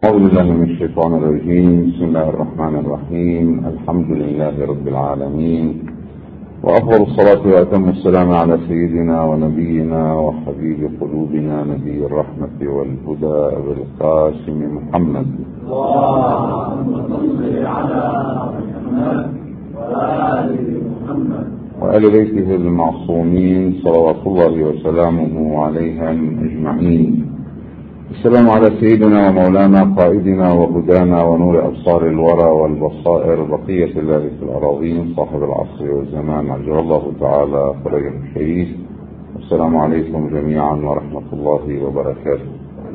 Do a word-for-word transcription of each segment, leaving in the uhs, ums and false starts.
أعوذ بالله من الشيطان الرجيم. بسم الله الرحمن الرحيم. الحمد لله رب العالمين، وأفضل الصلاة وأتم السلام على سيدنا ونبينا وحبيب قلوبنا نبي الرحمة والهدى أبي القاسم محمد. اللهم صل على محمد وآل محمد وآل بيته المعصومين صلوات الله وسلامه عليهم أجمعين. السلام على سيدنا ومولانا قائدنا وهدانا ونور أبصار الورى والبصائر بقية الله في الأراضين صاحب العصر والزمان عجل الله تعالى فرجه الشريف. السلام عليكم جميعا ورحمة الله وبركاته.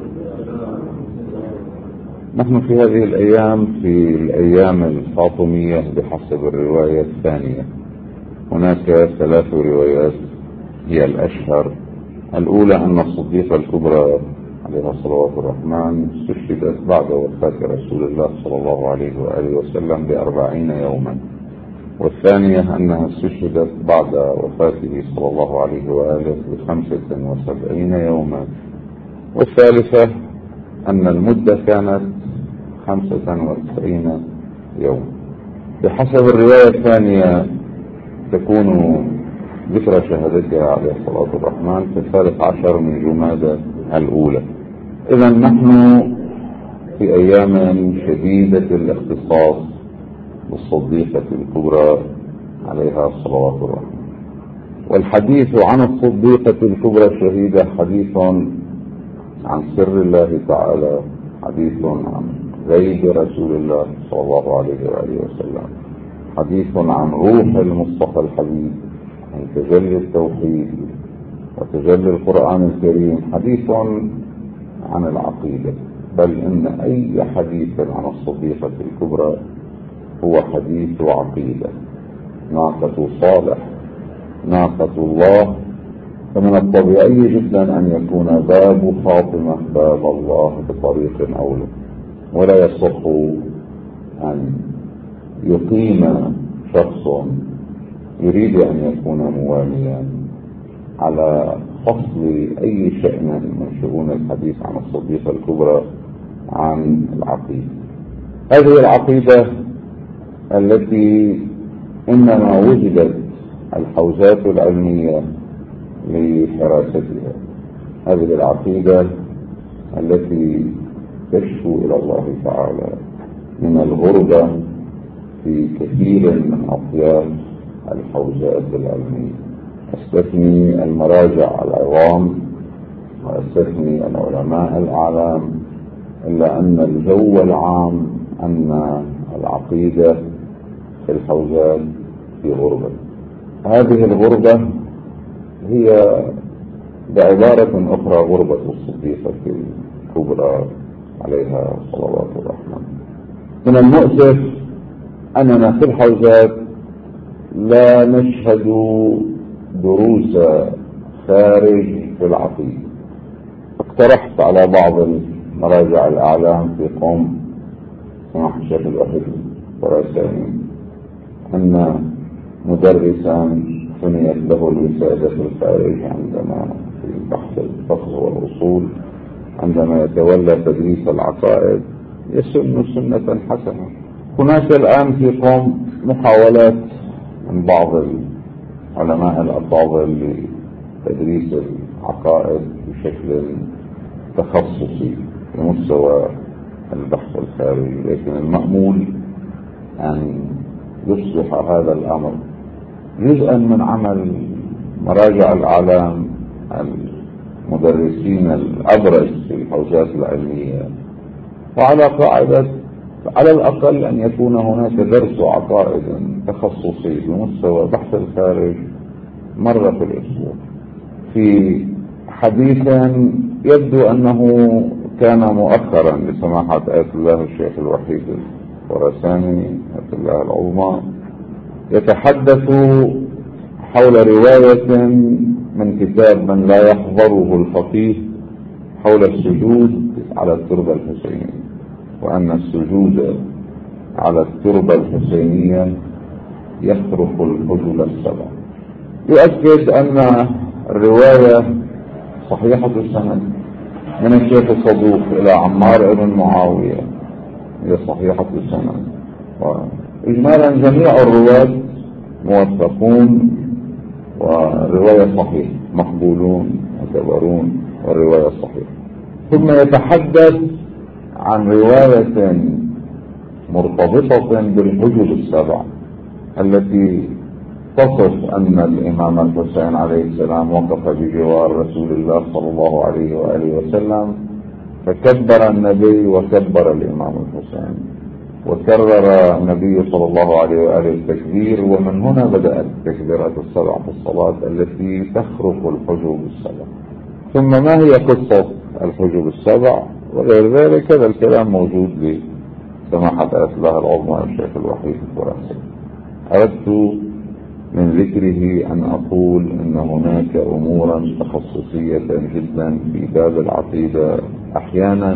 نحن في هذه الأيام في الأيام الفاطمية بحسب الرواية الثانية. هناك ثلاث روايات هي الأشهر. الأولى أن الصديقة الكبرى عليها صلوات الرحمن استشهدت بعد وفاة رسول الله صلى الله عليه وآله وسلم بأربعين يوما، والثانية أنها استشهدت بعد وفاته صلى الله عليه وآله بخمسة وسبعين يوما، والثالثة أن المدة كانت خمسة وتسعين يوما. بحسب الرواية الثانية تكون ذكرى شهادتها عليه الصلاة والرحمن في الثالث عشر من جمادى الأولى. إذا نحن في أيام شديدة الاختصاص بالصديقة الكبرى عليها الصلاة والرحمن، والحديث عن الصديقة الكبرى الشهيدة حديث عن سر الله تعالى، حديث عن غيب رسول الله صلى الله عليه وآله وسلم، حديث عن روح المصطفى الحبيب، عن تجلي التوحيد وتجلي القرآن الكريم، حديث عن العقيدة. بل إن أي حديث عن الصديقة الكبرى هو حديث عقيدة. ناقة صالح، ناقة الله، فمن الطبيعي جدا أن يكون باب فاطمة باب الله بطريق أولى، ولا يصح أن يقيم شخص يريد أن يكون مواليا على فصل أي شأن من شؤون الحديث عن الصديقة الكبرى عن العقيدة. هذه العقيدة التي إنما وجدت الحوزات العلمية لحراستها، هذه العقيدة التي تشكو إلى الله تعالى من الغربة في كثير من أطياف الحوزات العلمية. استثني المراجع العظام واستثني العلماء الأعلام، إلا أن الجو العام أن العقيدة في الحوزات في غربة. هذه الغربة هي بعبارة أخرى غربة الصديقة الكبرى عليها صلوات الرحمن. من المؤسف أننا في الحوزات لا نشهد دروس خارج في العقيدة. اقترحت على بعض المراجع الأعلام في قوم سماحة الشيخ الوحيد الخراساني أن مدرسا سميت له الوسادة في الخارج عندما في بحث الفقه والأصول، عندما يتولى تدريس العقائد يسن سنة حسنة. هناك الآن في قوم محاولات من بعض العلماء الأفاضل لتدريس العقائد بشكل تخصصي بمستوى البحث الخارجي، لكن المأمول أن يصبح هذا الأمر جزءا من عمل مراجع الأعلام المدرسين الأبرز في الحوزات العلمية، وعلى قاعدة على الأقل أن يكون هناك درس عقائد تخصصي بمستوى بحث الخارج مرة في الأسبوع. في حديث يبدو أنه كان مؤخرا لسماحة آية الله الشيخ الوحيد الخراساني آية الله العظمى، يتحدث حول رواية من كتاب من لا يحضره الفقيه حول السجود على التربة الحسينية، وأن السجود على التربة الحسينية يخرق الحجب السبع. يؤكد أن الرواية صحيحة السند من الشيخ الصدوق إلى عمار بن معاوية هي صحيحة السند. وإجمالا جميع الرواة موثقون والرواية صحيحة، مقبولون معتبرون والرواية صحيحة. ثم يتحدث عن رواية مرتبطة بالحجب السبع التي تصف أن الإمام الحسين عليه السلام وقف بجوار رسول الله صلى الله عليه وآله وسلم، فكبر النبي وكبر الإمام الحسين، وكرر النبي صلى الله عليه وآله التكبير، ومن هنا بدأت تكبيرات السبع في الصلاة التي تخرق الحجب السبع. ثم ما هي قصة الحجب السبع وغير ذلك؟ هذا الكلام موجود لسماحة أسلاه العظمى الشيخ الوحيد الفرنسي. أردت من ذكره أن أقول أن هناك أمورا تخصصية جدا في باب العقيدة. أحيانا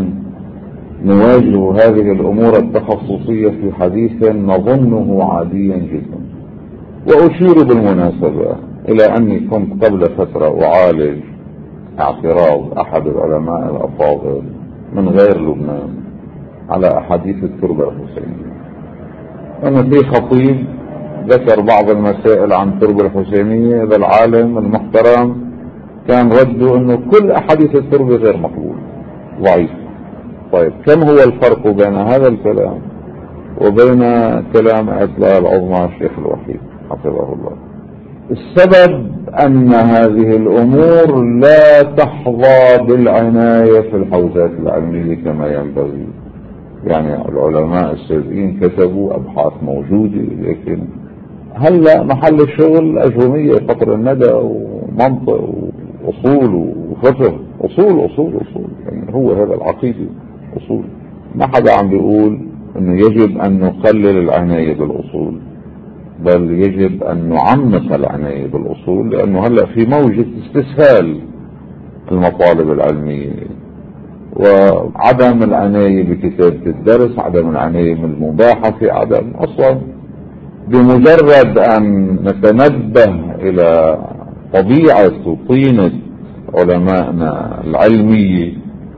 نواجه هذه الأمور التخصصية في حديث نظنه عاديا جدا. وأشير بالمناسبة إلى أني كنت قبل فترة أعالج اعتراض أحد العلماء الأفاضل من غير لبنان على أحاديث التربة الحسينية، أن في خطيب ذكر بعض المسائل عن التربة الحسينية. هذا العالم المحترم كان رده أنه كل أحاديث التربة غير مقبول ضعيف. طيب كم هو الفرق بين هذا الكلام وبين كلام أسلاه العظمى الشيخ الوحيد حفظه الله؟ السبب أن هذه الأمور لا تحظى بالعناية في الحوزات العلمية كما ينبغي. يعني العلماء السابقين كتبوا أبحاث موجودة، لكن هلا محل الشغل أجرمية قطر الندى ومنطق وأصول وفقه. أصول أصول أصول يعني هو هذا العقيدة أصول. ما حدا عم بيقول أنه يجب أن نقلل العناية بالأصول، بل يجب أن نعمق العناية بالأصول، لأنه هلا في موجة استسهال المطالب العلمية وعدم العناية بكتابة الدرس، عدم العناية بالمباحثة، عدم أصلا بمجرد أن نتنبه إلى طبيعة وطينة علمائنا العلمية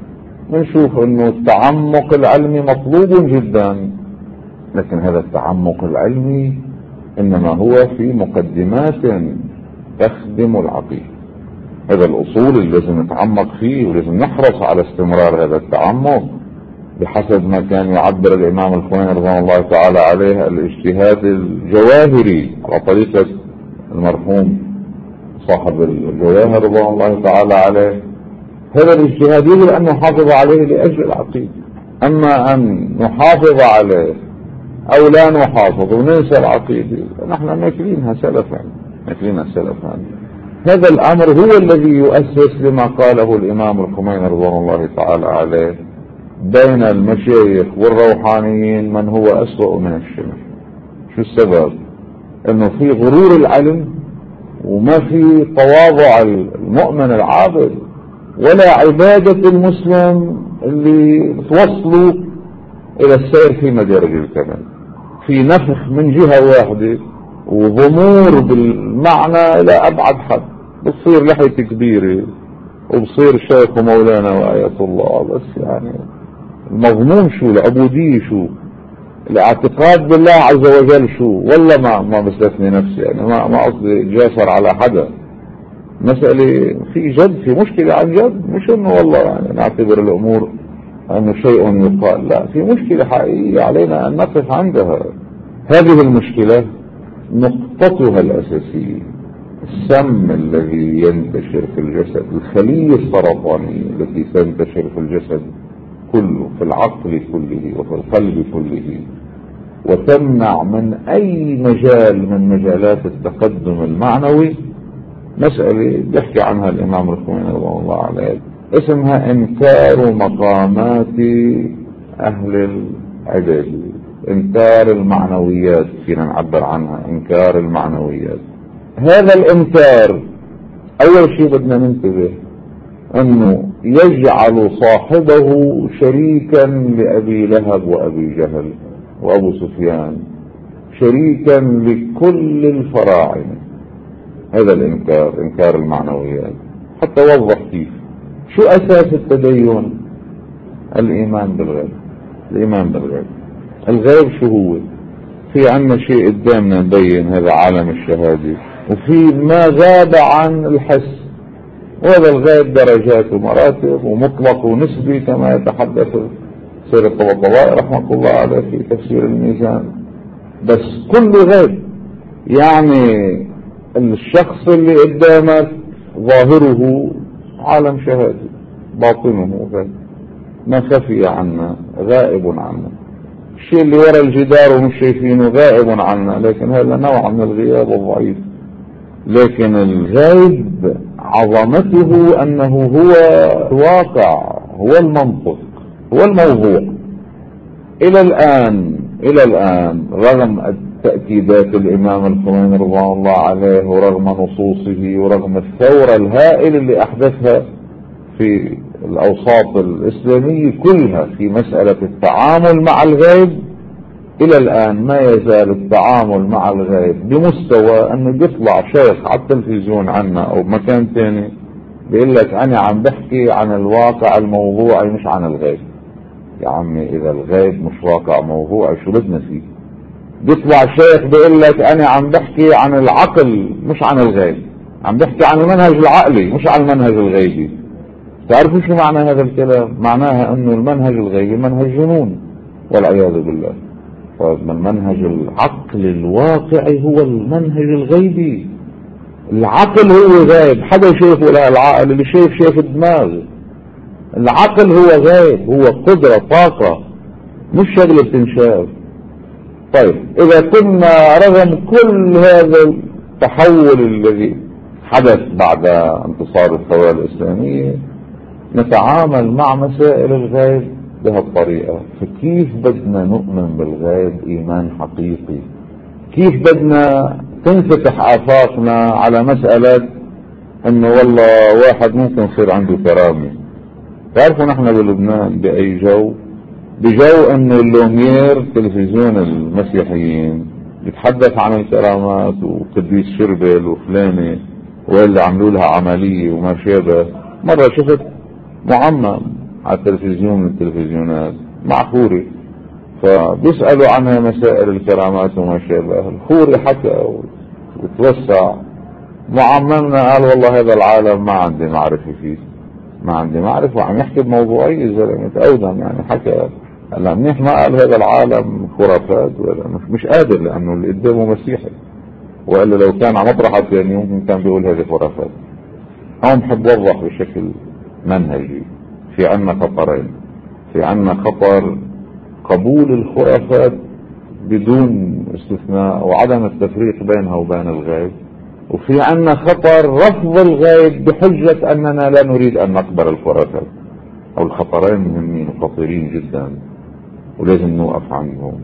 نشوف أنه التعمق العلمي مطلوب جدا، لكن هذا التعمق العلمي إنما هو في مقدمات تخدم العقيدة. هذا الأصول اللي لازم نتعمق فيه ولازم نحرص على استمرار هذا التعمق بحسب ما كان يعبر الإمام الخميني رضوان الله تعالى عليه الاجتهاد الجواهري على طريقة المرحوم صاحب الجواهر رضوان الله تعالى عليه. هذا الاجتهاد يجب أن نحافظ عليه لأجل العقيدة. أما أن نحافظ عليه أو لا نحافظ وننسى العقيدة نحن ناكلينها سلفا ناكلينها سلفا. هذا الأمر هو الذي يؤسس لما قاله الإمام الخميني رضوان الله تعالى عليه: بين المشايخ والروحانيين من هو أسوأ من الشمس. شو السبب؟ انه في غرور العلم وما في تواضع المؤمن العابد ولا عبادة المسلم اللي توصلوا الى السير في مدارج الكمال. في نفخ من جهة واحدة وضمور بالمعنى الى ابعد حد. بتصير لحية كبيرة وبصير شيخ ومولانا وآية الله، بس يعني المضمون شو؟ العبودية شو؟ الاعتقاد بالله عز وجل شو؟ والله ما ما بستثني نفسي، يعني ما ما قصدي جاسر على حدا. مسألة في جد، في مشكلة عن جد، مش انه والله يعني نعتبر الامور انه شيء يقال، لا، في مشكلة حقيقية علينا ان نقف عندها. هذه المشكلة نقطتها الاساسية السم الذي ينتشر في الجسد، الخلية السرطانية التي تنتشر في الجسد كله، في العقل كله وفي القلب كله، وتمنع من اي مجال من مجالات التقدم المعنوي. مسألة بيحكي عنها الامام الخميني رضي الله عليه، اسمها انكار مقامات اهل العبادة، انكار المعنويات، فينا نعبر عنها انكار المعنويات. هذا الانكار اول شيء بدنا ننتبه انه يجعل صاحبه شريكا لابي لهب وابي جهل وابو سفيان، شريكا لكل الفراعنة. هذا الانكار، انكار المعنويات. حتى وضح كيف. شو اساس التدين؟ الايمان بالغيب، الايمان بالغيب. الغيب شو هو؟ في عنا شيء قدامنا نبين هذا عالم الشهادة، وفي ما غاب عن الحس، وهذا الغيب درجات ومراتب ومطلق ونسبي كما يتحدث سير الطبطبائي رحمة الله عليه في تفسير الميزان. بس كل غيب، يعني الشخص اللي قدامك ظاهره عالم شهادي، باطنه غيب، ما خفي عنا غائب عنا، الشيء اللي وراء الجدار ومش شايفينه غائب عنا، لكن هذا نوع من الغياب الضعيف. لكن الغيب عظمته أنه هو الواقع، هو المنطق، هو الموضوع. إلى الآن إلى الآن رغم تأكيدات الإمام الخميني رضوان الله عليه، ورغم نصوصه، ورغم الثورة الهائلة اللي أحدثها في الأوساط الإسلامية كلها في مسألة التعامل مع الغيب، إلى الآن ما يزال التعامل مع الغيب بمستوى أنه بيطلع شيخ على التلفزيون عنا أو مكان تاني بيقول لك أنا عم بحكي عن الواقع الموضوعي مش عن الغيب. يا عمي إذا الغيب مش واقع موضوعي شو بدنا فيه؟ بيطلع شيخ بيقول لك أنا عم بحكي عن العقل مش عن الغيب، عم بحكي عن المنهج العقلي مش عن المنهج الغيبي. تعرفوا شو معنى هذا الكلام؟ معناها أنه المنهج الغيبي منهج جنون والعياذ بالله. فالمنهج العقل الواقعي هو المنهج الغيبي. العقل هو غيب، حدا شايفه؟ لا، العقل اللي شايف شايف الدماغ. العقل هو غيب، هو قدرة، طاقة، مش شغلة بتنشاف. طيب إذا كنا رغم كل هذا التحول الذي حدث بعد انتصار الثورة الإسلامية نتعامل مع مسائل الغيب بهالطريقة، فكيف بدنا نؤمن بالغيب إيمان حقيقي؟ كيف بدنا تنفتح آفاقنا على مسألة انه والله واحد ممكن يصير عنده كرامة؟ تعرفوا نحن بلبنان بأي جو؟ بجو انه اللومير تلفزيون المسيحيين يتحدث عن الكرامات وقديس شربل وفلانة واللي عملوا لها عملية وما شابه. مرة شفت معمم على التلفزيون من التلفزيونات مع خوري، فبيسألوا عنها مسائل الكرامات وما شابه. الخوري حكى وتوسع، معممنا قال والله هذا العالم ما عندي معرفة فيه، ما عندي معرفة، وعم يحكي بموضوعية زلمة أودم يعني. حكى هلا منيح ما قال هذا العالم خرافات، ولا مش, مش قادر لأنه اللي قدامه مسيحي، وإلا لو كان على مطرحة ثاني يمكن كان بيقول هذه خرافات. هون بحب أوضح بشكل منهجي في عنا خطرين. في عنا خطر قبول الخرافات بدون استثناء وعدم التفريق بينها وبين الغيب، وفي عنا خطر رفض الغيب بحجة أننا لا نريد أن نقبل الخرافات. أو الخطرين مهمين وخطيرين جدا ولازم نوقف عنهم.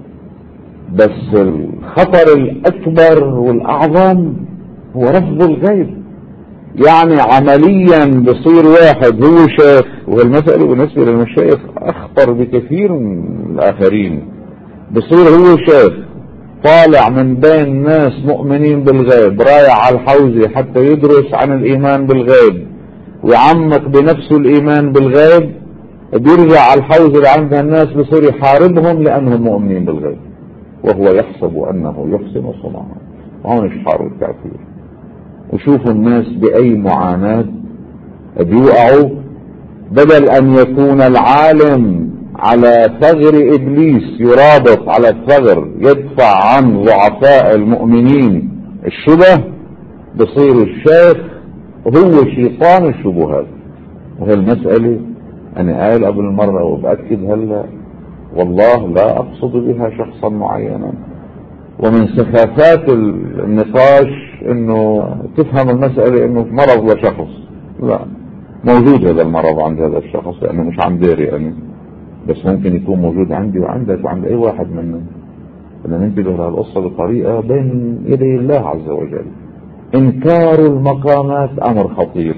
بس الخطر الأكبر والأعظم هو رفض الغيب. يعني عمليا بصير واحد هو شيخ، وهالمسألة بالنسبة للمشايخ أخطر بكثير من الآخرين. بصير هو شيخ طالع من بين ناس مؤمنين بالغيب، رايح على الحوزة حتى يدرس عن الإيمان بالغيب ويعمق بنفسه الإيمان بالغيب، بيرجع على الحوزة اللي عندها الناس بصير يحاربهم لأنهم مؤمنين بالغيب، وهو يحسب أنه يحسن صنعا. هون إشحار التعفير. وشوفوا الناس بأي معاناة بيوقعوا. بدل أن يكون العالم على ثغر إبليس يرابط على الثغر يدفع عن ضعفاء المؤمنين الشبه، بصير الشيخ هو شيطان الشبهات. وهالمسألة أنا قايل قبل مرة وبأكد هلا، والله لا أقصد بها شخصا معينا. ومن سخافات النقاش انه تفهم المسألة انه مرض لشخص، لا، موجود هذا المرض عند هذا الشخص لانه مش عم داري يعني، بس ممكن يكون موجود عندي وعندك وعند اي واحد منا. بدنا ننتبه لهالقصة بطريقة بين يدي الله عز وجل. انكار المقامات امر خطير،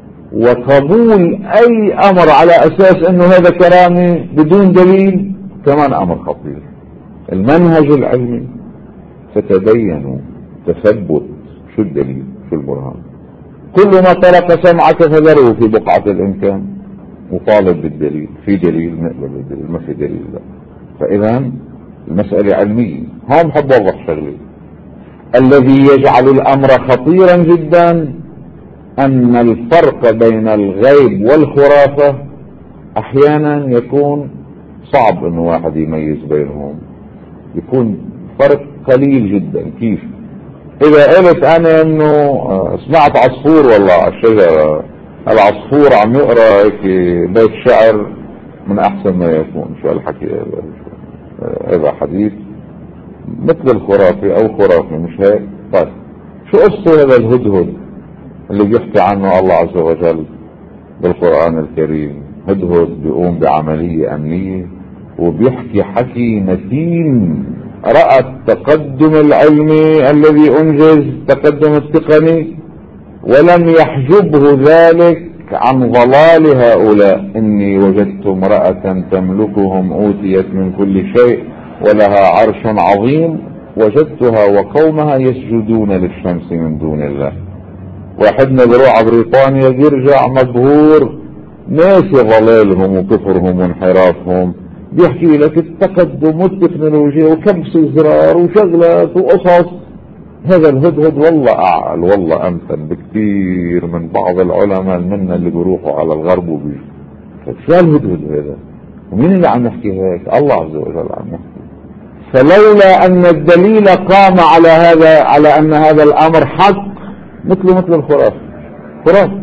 وقبول اي امر على اساس انه هذا كرامي بدون دليل كمان امر خطير. المنهج العلمي فتبينوا تثبت، شو الدليل شو البرهان. كل ما طرق سمعك فذره في بقعة الامكان، وطالب بالدليل. في دليل نقبل بالدليل، ما في دليل لا. فاذا المسألة علمية. هون بحب اوضح شغله. الذي يجعل الامر خطيرا جدا ان الفرق بين الغيب والخرافة احيانا يكون صعب انه واحد يميز بينهم، يكون فرق قليل جدا. كيف؟ اذا قلت انا انه سمعت عصفور والله على الشجرة، العصفور عم يقرأ هيك بيت شعر من احسن ما يكون، شو هالحكي هذا؟ هذا حديث مثل الخرافة او خرافة، مش هيك؟ طيب شو قصة هذا الهدهد اللي بيحكي عنه الله عز وجل بالقرآن الكريم؟ هدهد بيقوم بعملية امنية وبيحكي حكي متين، رأى التقدم العلمي الذي انجز، التقدم التقني، ولم يحجبه ذلك عن ضلال هؤلاء. اني وجدت امرأة تملكهم اوتيت من كل شيء ولها عرش عظيم وجدتها وقومها يسجدون للشمس من دون الله. واحدنا بروح على بريطانيا بيرجع مبهور ناسي ضلالهم وكفرهم وانحرافهم، بيحكي لك التقدم والتكنولوجيا وكبس الزرار وشغلات وقصص. هذا الهدهد والله اعقل والله امثل بكثير من بعض العلماء منا اللي بيروحوا على الغرب وبيجوا. شو الهدهد هذا؟ ومين اللي عم يحكي هيك؟ الله عز وجل عم يحكي. فلولا ان الدليل قام على هذا، على ان هذا الامر حق، مثله مثل الخرافة خرافة.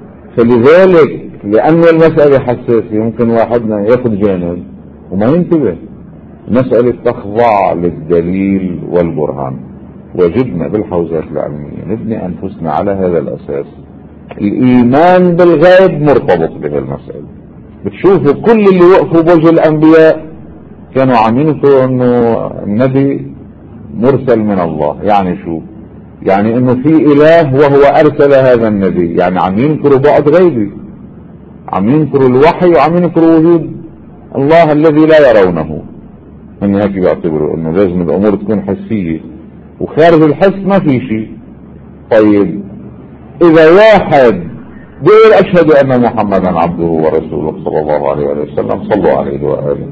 فلذلك لان المسألة حساسة ممكن واحدنا ياخذ جانب وما ينتبه. مسألة تخضع للدليل والبرهان. وجبنا بالحوزات العلمية نبني أنفسنا على هذا الأساس. الإيمان بالغيب مرتبط بهذه المسألة. بتشوفوا كل اللي وقفوا بوجه الأنبياء كانوا عم ينكروا أنه النبي مرسل من الله. يعني شو؟ يعني أنه في إله وهو أرسل هذا النبي، يعني عم ينكروا بعد غيبي، عم ينكروا الوحي وعم ينكروا وجود الله الذي لا يرونه. من هيك بيعتبروا أنه لازم الأمور تكون حسية وخارج الحس ما في شيء. طيب اذا واحد بيقول اشهد ان محمدا عبده ورسوله صلى الله عليه وسلم، صلوا عليه واله،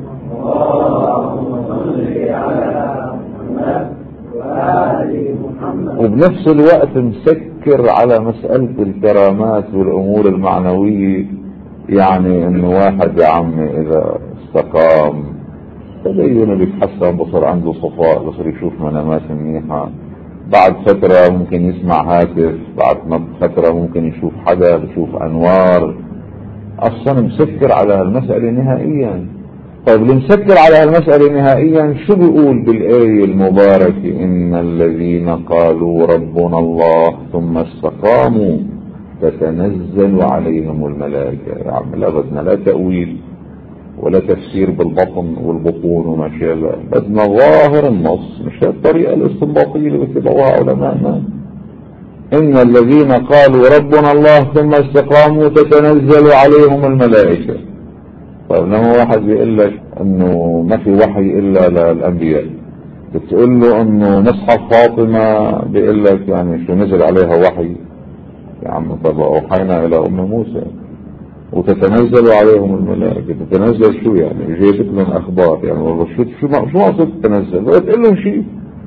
وبنفس الوقت مسكر على مسألة الكرامات والامور المعنوية، يعني انه واحد يا عمي اذا استقام تدينه بيتحسن، بصر عنده صفاء، بصر يشوف منامات منيحة، بعد فترة ممكن يسمع هاتف، بعد فترة ممكن يشوف حدا، بيشوف انوار. اصلا مسكر على المسألة نهائيا. طيب اللي مسكر على المسألة نهائيا شو بيقول بالآية المباركة؟ ان الذين قالوا ربنا الله ثم استقاموا تتنزل عليهم الملائكة. يا عم لا بدنا لا تأويل ولا تفسير بالبطن والبطون وما شابه، بدنا ظاهر النص، مش الطريقة الاستنباطية اللي بيتبعوها علماءنا. ان الذين قالوا ربنا الله ثم استقاموا تتنزل عليهم الملائكة. طيب لما واحد بيقول لك انه ما في وحي الا للانبياء، بتقول له انه مصحف فاطمة بيقول لك يعني شو نزل عليها وحي؟ يا عم طب اوحينا الى ام موسى وتتنزل عليهم الملائكة. تتنزل شو يعني؟ جايبت لهم اخبار يعني؟ والله شو شو شو مقصود تتنزل؟ تقول لهم شيء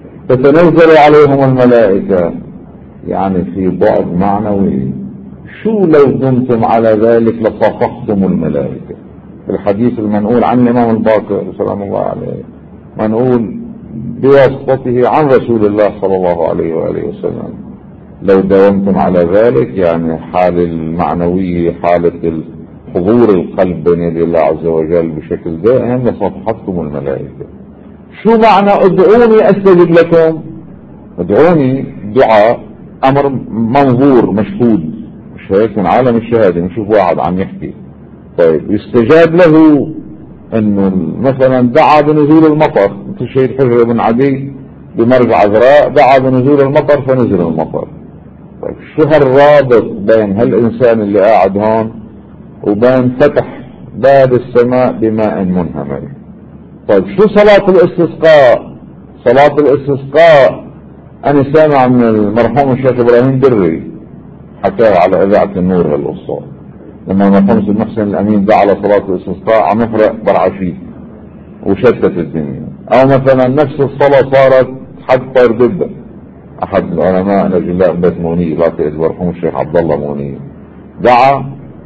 تتنزل عليهم الملائكة يعني في بعد معنوي. شو لو دمتم على ذلك لصافحتم الملائكة. الحديث المنقول عن الامام الباقر سلام الله عليه، منقول بواسطته عن رسول الله صلى الله عليه وآله وسلم، لو داومتم على ذلك يعني حال المعنوية، حالة حضور القلب بين يدي الله عز وجل بشكل دائم، لصافحتكم الملائكة. شو معنى ادعوني استجب لكم؟ ادعوني دعاء امر منظور مشهود، مش هيك من عالم الشهادة، نشوف واحد عم يحكي. طيب يستجاب له انه مثلا دعا بنزول المطر، مثل الشهيد حجر بن عدي بمرج عذراء دعا بنزول المطر فنزل المطر. طيب شو هالرابط بين هالإنسان اللي قاعد هون وبين فتح باب السماء بماء منهمر؟ طيب شو صلاة الاستسقاء؟ صلاة الاستسقاء أنا سامع من المرحوم الشيخ إبراهيم دري حكاه على إذاعة النور هالقصة، لما المرحوم المحسن الأمين دعا على صلاة الاستسقاء عم يفرق برعشيد وشتت الدنيا. او مثلا نفس الصلاة صارت حد طير جدا. احد العلماء الاجلاء بيت موني الله يرحمه الشيخ عبد الله موني دعا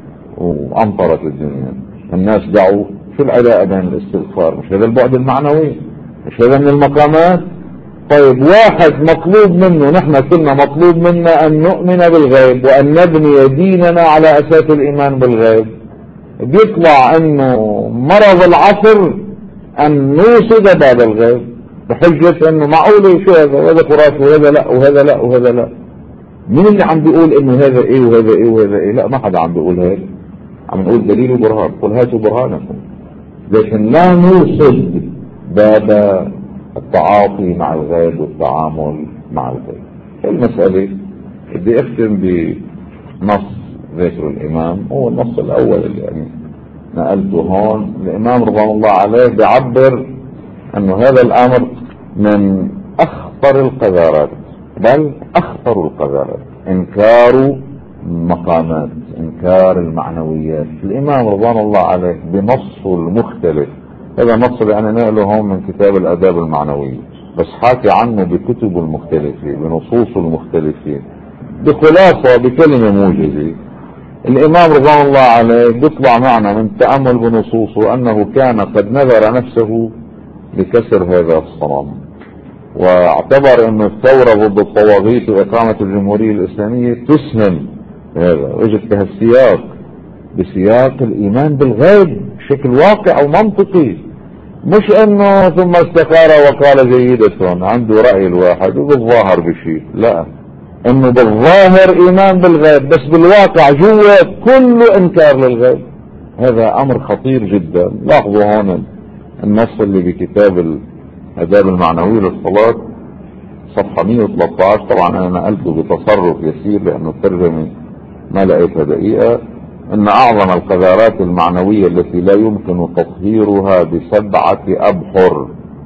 وامطرت الدنيا، الناس دعوا. شو العلاقة بين الاستغفار؟ مش هذا البعد المعنوي؟ مش هذا من المقامات؟ طيب واحد مطلوب منه، نحن كنا مطلوب منا ان نؤمن بالغيب وان نبني ديننا على اساس الايمان بالغيب، بيطلع انه مرض العصر ان نوصد باب الغيب بحجة انه معقولة شو هذا وهذا خرافي وهذا لا وهذا لا وهذا لا. مين اللي عم بيقول انه هذا ايه وهذا ايه وهذا ايه؟ لا، ما حدا عم بيقول هذا، عم نقول دليل وبرهان. قل هاتوا برهانكم. لكن لا نوصد باب التعاطي مع الغيب والتعامل مع الغيب. المسألة بدي اختم بنص ذكر الامام، هو النص الاول اللي يعني نقلته هون. الامام رضوان الله عليه بيعبر انه هذا الامر من اخطر القذارات، بل اخطر القذارات، انكار مقامات، انكار المعنويات. الامام رضوان الله عليه بنصه المختلف، هذا النص اللي انا نقله هون من كتاب الاداب المعنوية، بس حاكي عنه بكتبه المختلفة بنصوصه المختلفة بخلاصة بكلمة موجزة. الامام رضوان الله عليه بيطلع معنا من التأمل بنصوصه انه كان قد نذر نفسه لكسر هذا الصنم، واعتبر انه الثورة ضد الطواغيت واقامة الجمهورية الاسلامية تسهم هذا، وجد كهالسياق بسياق الايمان بالغيب بشكل واقع ومنطقي، مش انه ثم استخار وقال جيدة عنده رأي الواحد وبالظاهر بشيء، لا، انه بالظاهر ايمان بالغيب بس بالواقع جوا كله انكار للغيب. هذا امر خطير جدا. لاحظوا هون النص اللي بكتاب الاداب المعنوية للصلاة صفحة مئة وثلاثة عشر، طبعا انا نقلته بتصرف يسير لانه الترجمة ما لقيتها دقيقة، ان اعظم القذارات المعنوية التي لا يمكن تطهيرها بسبعة ابحر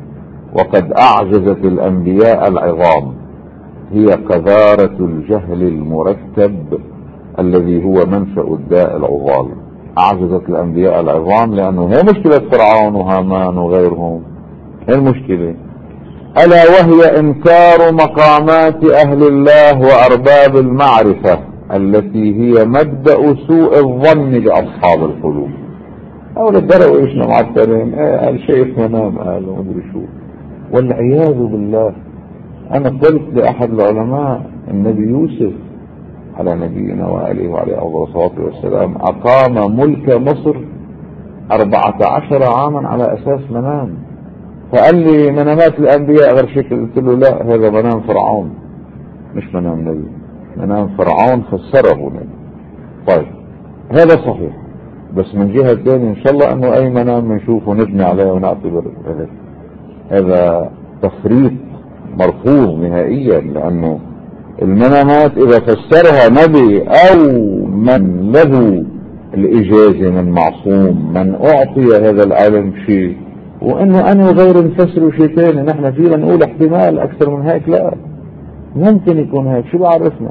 وقد اعجزت الانبياء العظام هي قذارة الجهل المركب الذي هو منشأ الداء العضال. اعجزت الانبياء العظام لانه هي مشكلة فرعون وهامان وغيرهم، هي المشكلة، الا وهي انكار مقامات اهل الله وارباب المعرفة التي هي مبدأ سوء الظن باصحاب القلوب. اول الدروا ايشنا معطلين، ايه قال شايف منام قال ومدري شو، والعياذ بالله. انا قلت لاحد العلماء النبي يوسف على نبينا وآله وعليه أفضل الصلاة والسلام أقام ملك مصر أربعة عشر عاما على أساس منام، فقال لي منامات الأنبياء غير شكل، قلت له لا، هذا منام فرعون مش منام نبي، منام فرعون فسره نبي. طيب هذا صحيح، بس من جهة ثانية إن شاء الله أنه أي منام نشوفه نبني عليه ونعتبر هذا هذا تفريط مرفوض نهائيا، لأنه المنامات إذا فسرها نبي أو من له الإجازة من معصوم من أعطي هذا العلم شيء، وأنه أنا وغير نفسره شيء ثاني، نحن فينا نقول احتمال أكثر من هيك، لا ممكن يكون هيك، شو بعرفنا.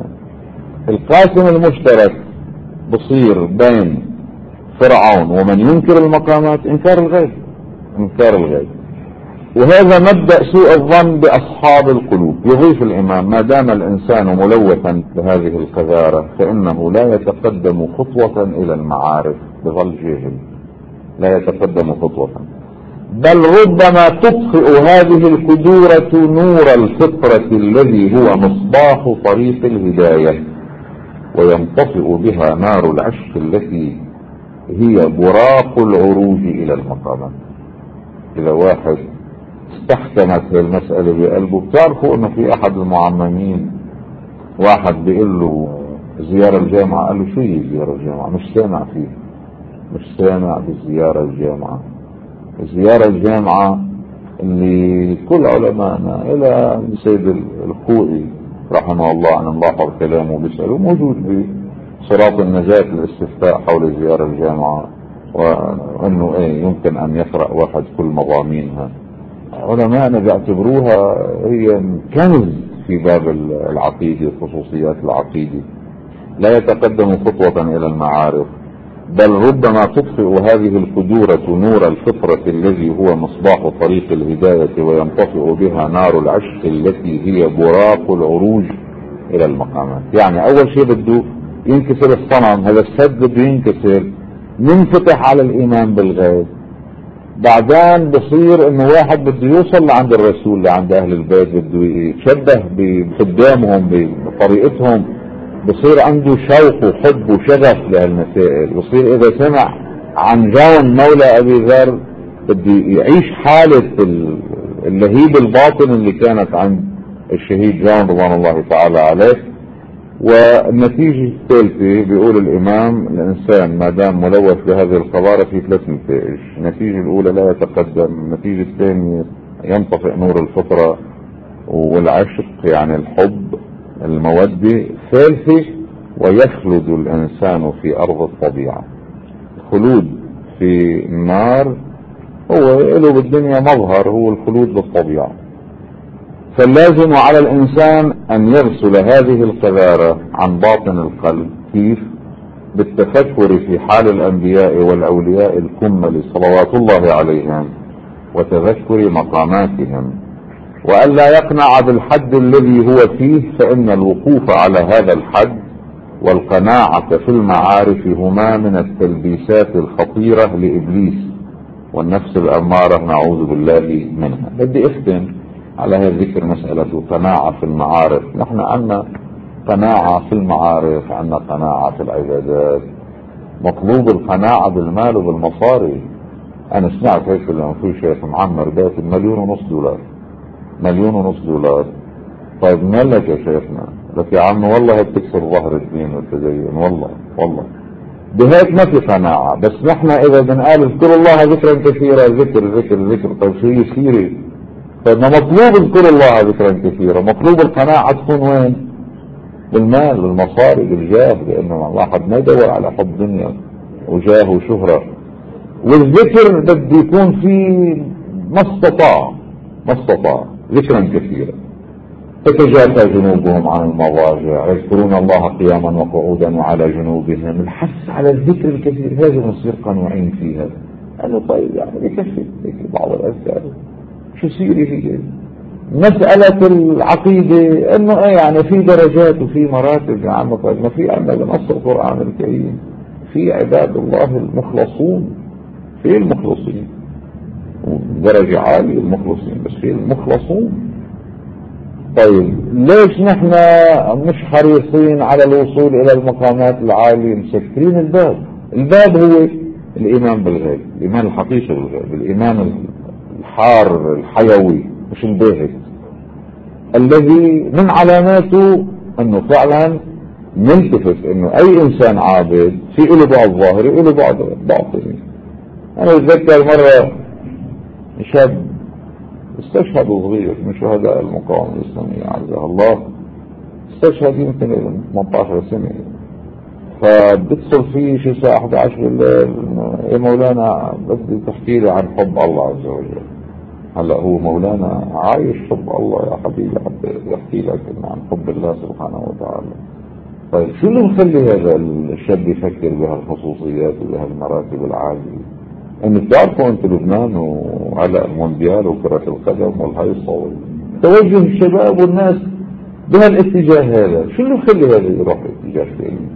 القاسم المشترك بصير بين فرعون ومن ينكر المقامات إنكار الغيب، إنكار الغيب، وهذا مبدأ سوء الظن بأصحاب القلوب. يضيف الإمام ما دام الإنسان ملوثا بهذه القذارة فإنه لا يتقدم خطوة إلى المعارف بظل جاهل، لا يتقدم خطوة، بل ربما تطفئ هذه القدورة نور الفطرة الذي هو مصباح طريق الهداية، وينطفئ بها نار العشق التي هي براق العروج إلى المقامات. إذا واحد استحكمت المسألة بقلبه، بتعرفوا انه في احد المعممين واحد بيقول له زيارة الجامعة، قال له شو هي زيارة الجامعة؟ مش سامع فيه، مش سامع بالزيارة الجامعة. زيارة الجامعة اللي كل علماءنا الى السيد الخوئي رحمه الله ان نلاحظ كلامه بيسأله، موجود بصراط النجاة الاستفتاء حول زيارة الجامعة، وانه ايه يمكن ان يقرأ واحد كل مضامينها. علماءنا بيعتبروها هي كنز في باب العقيدة، خصوصيات العقيدة. لا يتقدم خطوة إلى المعارف بل ربما تطفئ هذه القدورة نور الفطرة الذي هو مصباح طريق الهداية، وينطفئ بها نار العشق التي هي براق العروج إلى المقامات. يعني أول شيء بده ينكسر الصنم، هذا السد بده ينكسر، ننفتح على الإيمان بالغيب. بعدين بصير انه واحد بده يوصل لعند الرسول، لعند اهل البيت، بده يتشبه بخدامهم بطريقتهم، بصير عنده شوق وحب وشغف لهالمسائل. بصير اذا سمع عن جون مولى ابي ذر بده يعيش حالة اللهيب الباطن اللي كانت عند الشهيد جون رضوان الله تعالى عليه. والنتيجة الثالثة بيقول الإمام: الإنسان ما دام ملوث بهذه القذارة في ثلاث نتائج. النتيجة الأولى لا يتقدم، النتيجة الثانية ينطفئ نور الفطرة والعشق يعني الحب المودة، الثالثة ويخلد الإنسان في أرض الطبيعة. الخلود في النار هو له بالدنيا مظهر، هو الخلود بالطبيعة. فاللازم على الإنسان أن يغسل هذه القذارة عن باطن القلب. كيف؟ بالتفكر في حال الأنبياء والأولياء الكمل صلوات الله عليهم، وتذكر مقاماتهم، وأن لا يقنع بالحد الذي هو فيه، فإن الوقوف على هذا الحد والقناعة في المعارف هما من التلبيسات الخطيرة لإبليس والنفس الأمارة، نعوذ بالله منها. بدي أختم على هذا الذكر مسألة قناعة في المعارف. نحن عندنا قناعة في المعارف، عندنا قناعة في العبادات، مطلوب القناعة بالمال وبالمصاري. أنا سمعت هيك لما في شيخ معمر بيت مليون ونص دولار، مليون ونص دولار. طيب مالك يا شيخنا؟ لك يا عم والله بتكسر ظهر الدين والتدين، والله والله بهيك ما في قناعة. بس نحن إذا بنقال اذكروا الله ذكرا كثيرا، ذكر ذكر ذكر، طيب شو يصير؟ فإنه مطلوب اذكروا الله ذكرا كثيرا، مطلوب القناعة تكون وين؟ بالمال بالمصاري بالجاه، لأنه الواحد ما يدور على حب دنيا وجاه وشهرة. والذكر بده يكون فيه ما استطاع ما استطاع ذكرا كثيرا. تتجافى جنوبهم عن المضاجع يذكرون الله قياما وقعودا وعلى جنوبهم. الحث على الذكر الكثير، هذا نصير قنوعين فيها. أنا طيب يعني بكفي بعض الأذكار، شو سيري هي مسألة العقيدة انه ايه يعني في درجات وفي مراتب يا عم. طيب ما في عندنا بنص القرآن الكريم في عباد الله المخلصون، في المخلصين درجة عالية المخلصين، بس في المخلصون. طيب ليش نحن مش حريصين على الوصول الى المقامات العالية؟ مسكرين الباب. الباب هو الايمان بالغيب، الايمان الحقيقي بالغيب، الايمان الحار الحيوي مش الباهت، الذي من علاماته انه فعلا نلتفت انه اي انسان عابد في له بعض ظاهري وله بعض باطني. انا اتذكر مرة شاب استشهد صغير من شهداء المقاومة الاسلامية عزها الله، استشهد يمكن ثمانية عشر سنة، فبتصل فيه شي الساعة احد عشر بالليل: يا مولانا بدي تحكي لي عن حب الله عز وجل. هلا هو مولانا عايش حب الله يا حبيبي، حتى يحكي لك عن حب الله سبحانه وتعالى. طيب شو اللي مخلي هذا الشاب يفكر بهالخصوصيات وبهالمراتب العالية؟ انه بتعرفوا انت لبنان وعلى المونديال وكرة القدم والهيصة وتوجه الشباب والناس بهالاتجاه هذا، شو اللي مخلي هذا يروح الاتجاه ثاني؟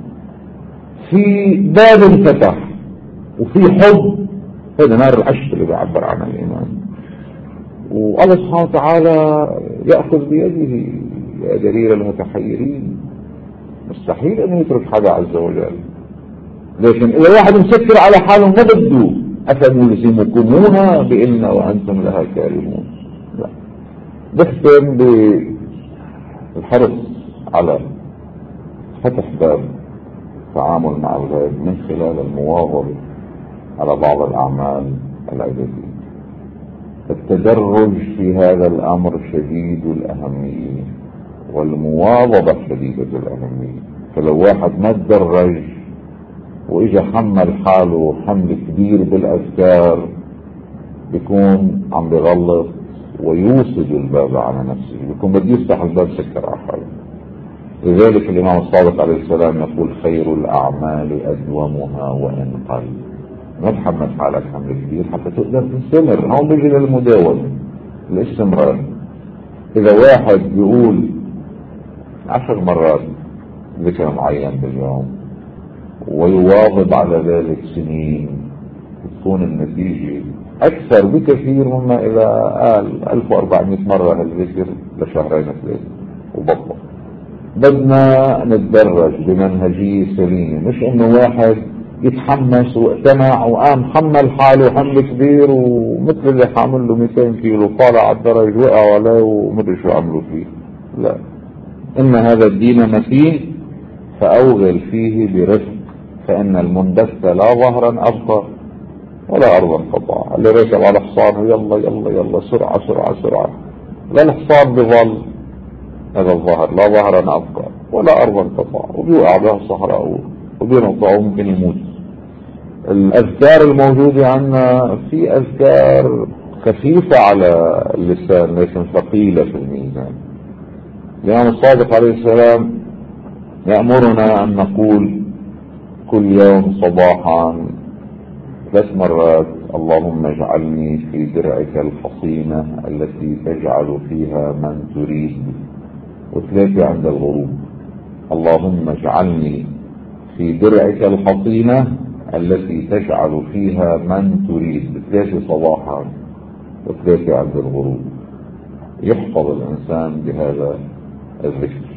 في باب انفتح وفي حب، هذا نار العشق اللي بيعبر عن الايمان. والله سبحانه وتعالى يأخذ بيده يا دليل المتحيرين. مستحيل أن يترك حدا عز وجل، لكن إذا واحد مسكر على حاله ما بده أفنلزمكموها بإن وأنتم لها كارهون. لا، بختم بالحرص على فتح باب التعامل مع الغيب من خلال المواظبة على بعض الأعمال العبادية. التدرج في هذا الأمر شديد الأهمية، والمواظبة شديدة الأهمية. فلو واحد ما تدرج وإجا حمل حاله حمل كبير بالأذكار بيكون عم بغلط ويوسد الباب على نفسه، بيكون بده يفتح الباب سكر على حاله. لذلك الإمام الصادق عليه السلام يقول خير الأعمال أدومها وإن قل. ما تحمل حالك حمل كبير حتى تقدر تستمر. هون بيجي للمداومة، الاستمرار. إذا واحد بيقول عشر مرات ذكر معين باليوم ويواظب على ذلك سنين، تكون النتيجة أكثر بكثير مما إذا قال ألف وأربعمائة مرة الذكر لشهرين ثلاثة وبطل. بدنا نتدرج بمنهجية سليمة، مش إنه واحد يتحمس واقتنع وقام حمل حاله حمل كبير ومثل اللي حامل له مئتين كيلو طالع على الدرج وقع عليه ومدري شو عملوا فيه. لا، إن هذا الدين متين فأوغل فيه برفق، فإن المندس لا ظهرا أبقى ولا أرضا قطع. اللي ركب على حصانه يلا يلا يلا سرعة سرعة سرعة، لا الحصان بظل هذا الظهر لا ظهرا أبقى ولا أرضا قطع، وبيوقع بها الصحراء وبينقطع وممكن يموت. الأذكار الموجودة عندنا في أذكار خفيفة على اللسان لكن ثقيلة في الميزان. الإمام الصادق عليه السلام يأمرنا أن نقول كل يوم صباحا ثلاث مرات اللهم اجعلني في درعك الحصينة التي تجعل فيها من تريد، وثلاثة عند الغروب اللهم اجعلني في درعك الحصينة التي تجعل فيها من تريد، ثلاثة صباحا وثلاثة عند الغروب. يحفظ الإنسان بهذا الذكر.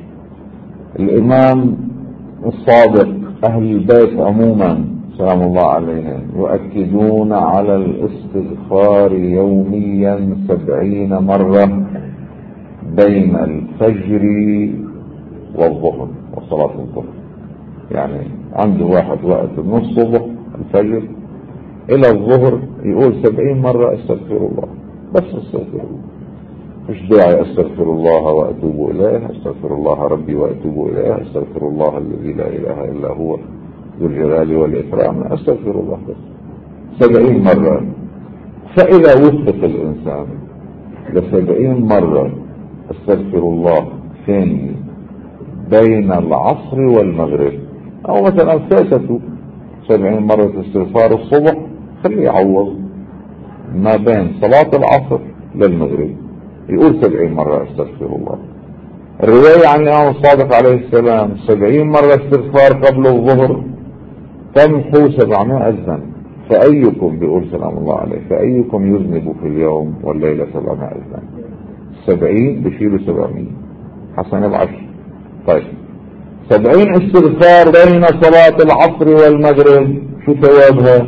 الإمام الصادق أهل البيت عموما سلام الله عليهم يؤكدون على الاستغفار يوميا سبعين مرة بين الفجر والظهر وصلاة الظهر. يعني عنده واحد وقت من الصبح الفجر إلى الظهر يقول سبعين مرة استغفر الله، بس استغفر الله، مش داعي استغفر الله واتوب اليه، استغفر الله ربي واتوب اليه، استغفر الله الذي لا اله الا هو ذو الجلال والاكرام، استغفر الله بس سبعين مرة. فاذا وفق الانسان لسبعين مرة استغفر الله ثاني بين العصر والمغرب، او مثلا فاتته سبعين مرة استغفار الصبح، خليه يعوض ما بين صلاة العصر للمغرب يقول سبعين مرة استغفر الله. الرواية عن الإمام الصادق عليه السلام سبعين مرة استغفار قبل الظهر تمحو سبعمائة ذنب. فأيكم بيقول سلام الله عليه فأيكم يذنب في اليوم والليلة سبعمائة ذنب؟ سبعين بشيلوا سبعمائة حسنة بعشر. طيب سبعين استغفار بين صلاة العصر والمغرب شو ثوابها؟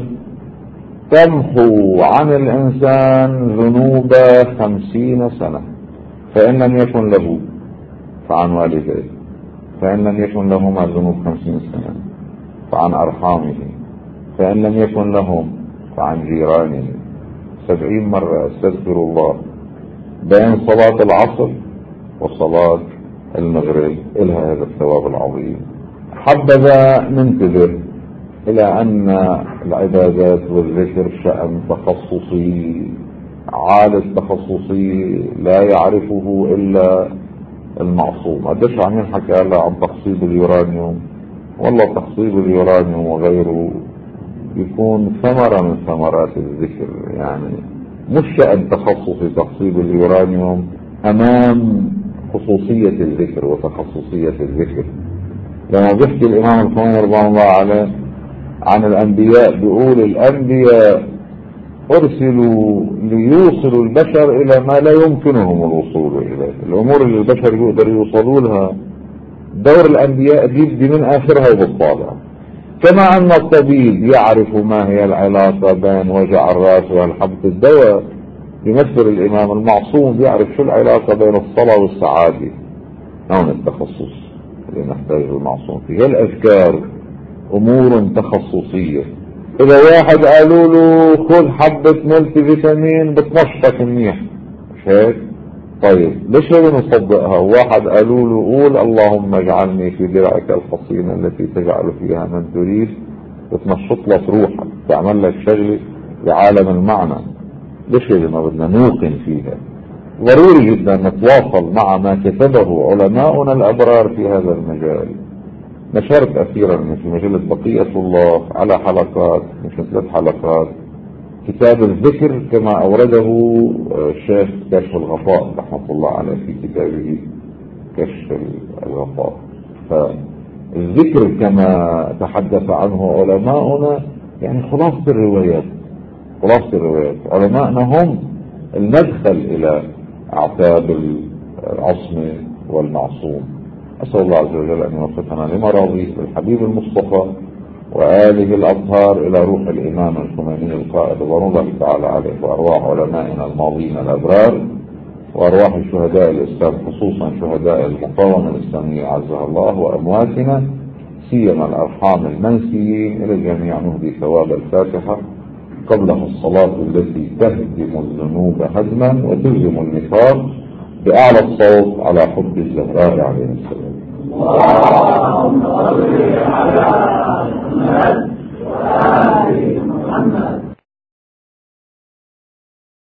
تمحو عن الإنسان ذنوب خمسين سنة، فإن لم يكن له فعن والديه، فإن لم يكن لهما ذنوب خمسين سنة فعن أرحامه، فإن لم يكن لهم فعن جيرانه. سبعين مرة استغفر الله بين صلاة العصر وصلاة المغرب إلها هذا الثواب العظيم. حبذا ننتظر إلى أن العبادات والذكر شأن تخصصي عالي تخصصي لا يعرفه إلا المعصوم. قديش عم ينحكى هلا عن تخصيب اليورانيوم، والله تخصيب اليورانيوم وغيره يكون ثمرة من ثمرات الذكر، يعني مش شأن تخصصي تخصيب اليورانيوم أمام خصوصية الذكر وتخصصية الذكر. لما بيحكي الإمام الخميني رضي الله عليه عن الأنبياء بيقول الأنبياء أرسلوا ليوصلوا البشر إلى ما لا يمكنهم الوصول إليه، الأمور اللي البشر يقدر يوصلوا لها دور الأنبياء بيبدي من آخرها وبالطالع. كما أن الطبيب يعرف ما هي العلاقة بين وجع الرأس والحبة الدواء، يمثل الإمام المعصوم يعرف شو العلاقة بين الصلاة والسعادة. هون التخصص اللي نحتاجه المعصوم فيه. الأذكار أمور تخصصية. إذا واحد قالوا له خذ حبة ملتي فيتامين بتنشطك منيح، مش هيك؟ طيب ليش لا نصدقها؟ واحد قالوا له قول اللهم اجعلني في درعك الحصينة التي تجعل فيها من تريد، بتنشط لك روحك، تعمل لك شغلة لعالم المعنى. ليش اللي ما بدنا نوقن فيها؟ ضروري جدا نتواصل مع ما كتبه علماؤنا الأبرار في هذا المجال. نشرت أخيرا في مجلة بقية الله على حلقات مثل ثلاث حلقات كتاب الذكر كما أورده الشيخ كشف الغطاء رحمة الله عليه في كتابه كشف الغطاء. فالذكر كما تحدث عنه علماؤنا يعني خلاصة الروايات، خلاصة الروايات. علماءنا هم المدخل إلى أعتاب العصمة والمعصوم. أسأل الله عز وجل أن يوفقنا لمراضيه بالحبيب المصطفى وآله الأطهار إلى روح الإمام الخميني القائد رضوان الله تعالى عليه، وأرواح علمائنا الماضين الأبرار، وأرواح شهداء الإسلام خصوصا شهداء المقاومة الإسلامية عزها الله، وأمواتنا سيما الأرحام المنسيين. إلى الجميع نهدي ثواب الفاتحة قبلها الصلاة التي تهدم الذنوب هدما وتلزم النفاق بأعلى الصوت على حب الزهراء عليه السلام. اللهم صل على محمد وآل